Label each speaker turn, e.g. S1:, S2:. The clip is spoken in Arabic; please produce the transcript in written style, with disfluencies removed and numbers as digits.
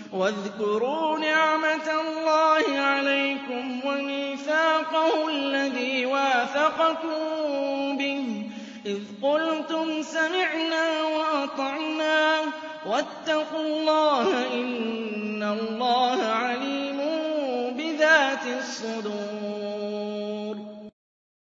S1: وَاذْكُرُوا نِعْمَةَ اللَّهِ عَلَيْكُمْ وَمِيثَاقَهُ الَّذِي وَاثَقَكُم بِهِ إِذْ قُلْتُمْ سَمِعْنَا وَأَطَعْنَا ۖ وَاتَّقُوا اللَّهَ ۚ إِنَّ اللَّهَ عَلِيمٌ بِذَاتِ الصُّدُورِ